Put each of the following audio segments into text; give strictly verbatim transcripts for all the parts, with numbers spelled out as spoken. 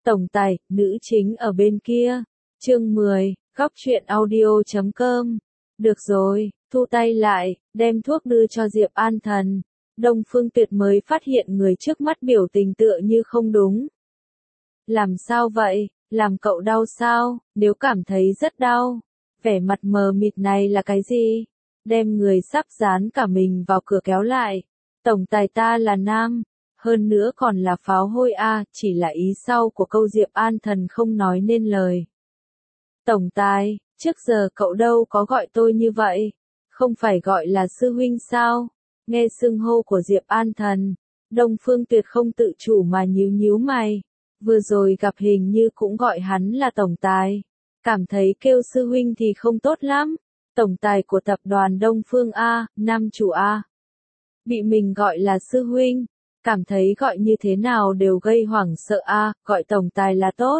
Tổng tài, nữ chính ở bên kia. Chương mười, góc truyện audio chấm com. Được rồi, thu tay lại, đem thuốc đưa cho Diệp An Thần. Đông Phương Tuyệt mới phát hiện người trước mắt biểu tình tựa như không đúng. Làm sao vậy, làm cậu đau sao, nếu cảm thấy rất đau. Vẻ mặt mờ mịt này là cái gì? Đem người sắp dán cả mình vào cửa kéo lại. Tổng tài ta là nam, hơn nữa còn là pháo hôi a, chỉ là ý sau của câu Diệp An Thần không nói nên lời. Tổng tài, trước giờ cậu đâu có gọi tôi như vậy, không phải gọi là sư huynh sao? Nghe xưng hô của Diệp An Thần, Đông Phương Tuyệt không tự chủ mà nhíu nhíu mày. Vừa rồi gặp hình như cũng gọi hắn là tổng tài, cảm thấy kêu sư huynh thì không tốt lắm. Tổng tài của tập đoàn Đông Phương A, nam chủ A. Bị mình gọi là sư huynh, cảm thấy gọi như thế nào đều gây hoảng sợ A, gọi tổng tài là tốt.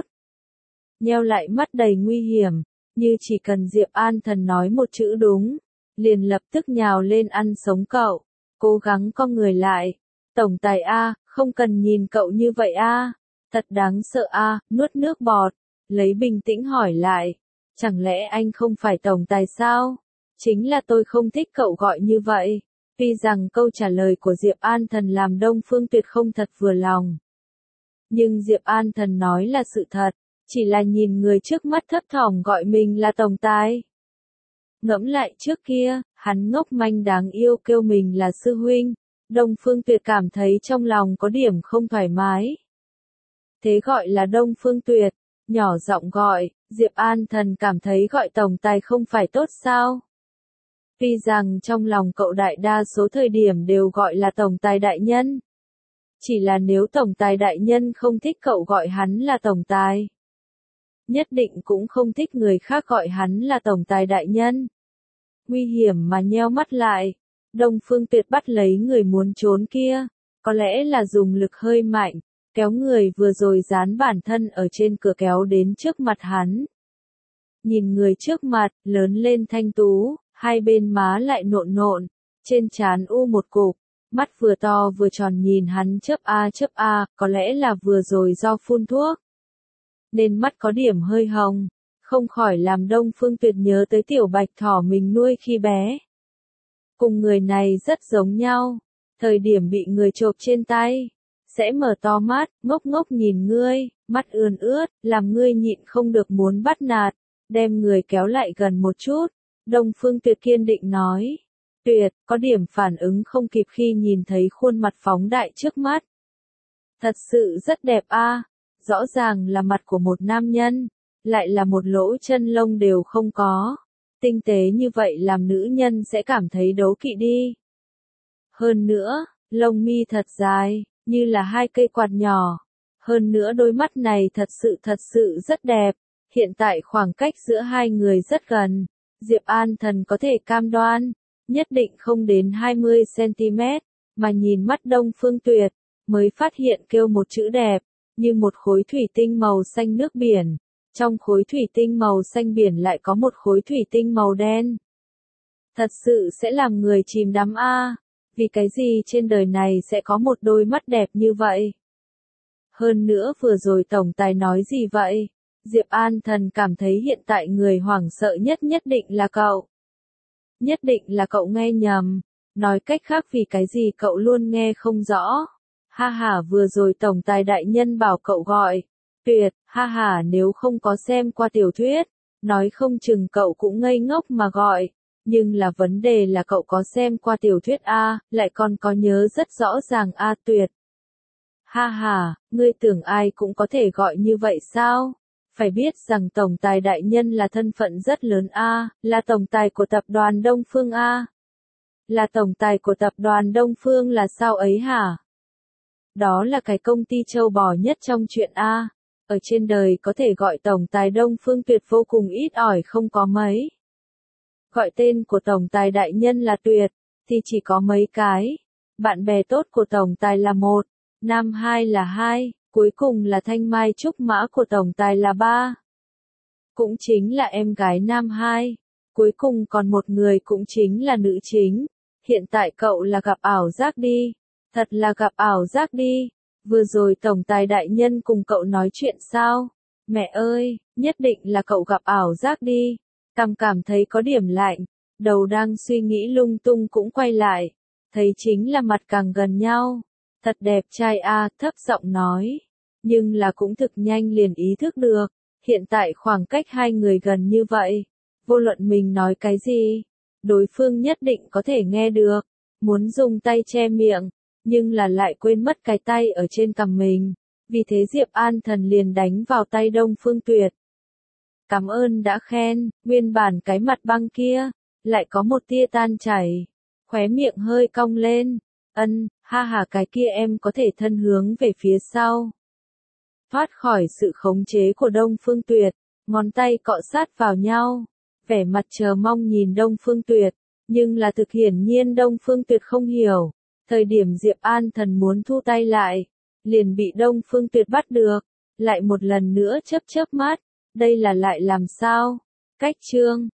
Nheo lại mắt đầy nguy hiểm, như chỉ cần Diệp An Thần nói một chữ đúng, liền lập tức nhào lên ăn sống cậu, cố gắng cong người lại. Tổng tài A, không cần nhìn cậu như vậy A, thật đáng sợ A, nuốt nước bọt, lấy bình tĩnh hỏi lại, chẳng lẽ anh không phải tổng tài sao? Chính là tôi không thích cậu gọi như vậy. Tuy rằng câu trả lời của Diệp An Thần làm Đông Phương Tuyệt không thật vừa lòng. Nhưng Diệp An Thần nói là sự thật, chỉ là nhìn người trước mắt thấp thỏm gọi mình là tổng tài. Ngẫm lại trước kia, hắn ngốc manh đáng yêu kêu mình là sư huynh, Đông Phương Tuyệt cảm thấy trong lòng có điểm không thoải mái. Thế gọi là Đông Phương Tuyệt, nhỏ giọng gọi, Diệp An Thần cảm thấy gọi tổng tài không phải tốt sao? Tuy rằng trong lòng cậu đại đa số thời điểm đều gọi là tổng tài đại nhân. Chỉ là nếu tổng tài đại nhân không thích cậu gọi hắn là tổng tài, nhất định cũng không thích người khác gọi hắn là tổng tài đại nhân. Nguy hiểm mà nheo mắt lại, Đông Phương Tuyệt bắt lấy người muốn trốn kia, có lẽ là dùng lực hơi mạnh, kéo người vừa rồi dán bản thân ở trên cửa kéo đến trước mặt hắn. Nhìn người trước mặt, lớn lên thanh tú, hai bên má lại nộn nộn, trên trán u một cục, mắt vừa to vừa tròn nhìn hắn chớp a chớp a, có lẽ là vừa rồi do phun thuốc, nên mắt có điểm hơi hồng, không khỏi làm Đông Phương Tuyệt nhớ tới tiểu bạch thỏ mình nuôi khi bé. Cùng người này rất giống nhau, thời điểm bị người chộp trên tay, sẽ mở to mắt, ngốc ngốc nhìn ngươi, mắt ươn ướt, làm ngươi nhịn không được muốn bắt nạt, đem người kéo lại gần một chút. Đông Phương Tuyệt kiên định nói. Tuyệt, có điểm phản ứng không kịp khi nhìn thấy khuôn mặt phóng đại trước mắt. Thật sự rất đẹp a, rõ ràng là mặt của một nam nhân, lại là một lỗ chân lông đều không có. Tinh tế như vậy làm nữ nhân sẽ cảm thấy đố kỵ đi. Hơn nữa, lông mi thật dài, như là hai cây quạt nhỏ. Hơn nữa đôi mắt này thật sự thật sự rất đẹp. Hiện tại khoảng cách giữa hai người rất gần. Diệp An Thần có thể cam đoan, nhất định không đến hai mươi xăng-ti-mét, mà nhìn mắt Đông Phương Tuyệt, mới phát hiện kêu một chữ đẹp, như một khối thủy tinh màu xanh nước biển. Trong khối thủy tinh màu xanh biển lại có một khối thủy tinh màu đen. Thật sự sẽ làm người chìm đắm a, vì cái gì trên đời này sẽ có một đôi mắt đẹp như vậy? Hơn nữa vừa rồi tổng tài nói gì vậy? Diệp An Thần cảm thấy hiện tại người hoảng sợ nhất nhất định là cậu. Nhất định là cậu nghe nhầm. Nói cách khác vì cái gì cậu luôn nghe không rõ. Ha ha, vừa rồi tổng tài đại nhân bảo cậu gọi. Tuyệt, ha ha, nếu không có xem qua tiểu thuyết, nói không chừng cậu cũng ngây ngốc mà gọi. Nhưng là vấn đề là cậu có xem qua tiểu thuyết A, lại còn có nhớ rất rõ ràng A. Tuyệt. Ha ha, ngươi tưởng ai cũng có thể gọi như vậy sao? Phải biết rằng tổng tài đại nhân là thân phận rất lớn A, là tổng tài của tập đoàn Đông Phương A. Là tổng tài của tập đoàn Đông Phương là sao ấy hả? Đó là cái công ty trâu bò nhất trong chuyện A. Ở trên đời có thể gọi tổng tài Đông Phương Tuyệt vô cùng ít ỏi không có mấy. Gọi tên của tổng tài đại nhân là Tuyệt, thì chỉ có mấy cái. Bạn bè tốt của tổng tài là một, nam hai là hai. Cuối cùng là thanh mai trúc mã của tổng tài là ba. Cũng chính là em gái nam hai. Cuối cùng còn một người cũng chính là nữ chính. Hiện tại cậu là gặp ảo giác đi. Thật là gặp ảo giác đi. Vừa rồi tổng tài đại nhân cùng cậu nói chuyện sao? Mẹ ơi, nhất định là cậu gặp ảo giác đi. Cảm cảm thấy có điểm lạnh, đầu đang suy nghĩ lung tung cũng quay lại, thấy chính là mặt càng gần nhau. Thật đẹp trai a, thấp giọng nói. Nhưng là cũng thực nhanh liền ý thức được, hiện tại khoảng cách hai người gần như vậy, vô luận mình nói cái gì, đối phương nhất định có thể nghe được, muốn dùng tay che miệng, nhưng là lại quên mất cái tay ở trên cằm mình, vì thế Diệp An Thần liền đánh vào tay Đông Phương Tuyệt. Cảm ơn đã khen, nguyên bản cái mặt băng kia, lại có một tia tan chảy, khóe miệng hơi cong lên, ân, ha ha cái kia em có thể thân hướng về phía sau. Thoát khỏi sự khống chế của Đông Phương Tuyệt, ngón tay cọ sát vào nhau, vẻ mặt chờ mong nhìn Đông Phương Tuyệt, nhưng là thực hiển nhiên Đông Phương Tuyệt không hiểu, thời điểm Diệp An Thần muốn thu tay lại, liền bị Đông Phương Tuyệt bắt được, lại một lần nữa chớp chớp mắt, đây là lại làm sao? Cách chương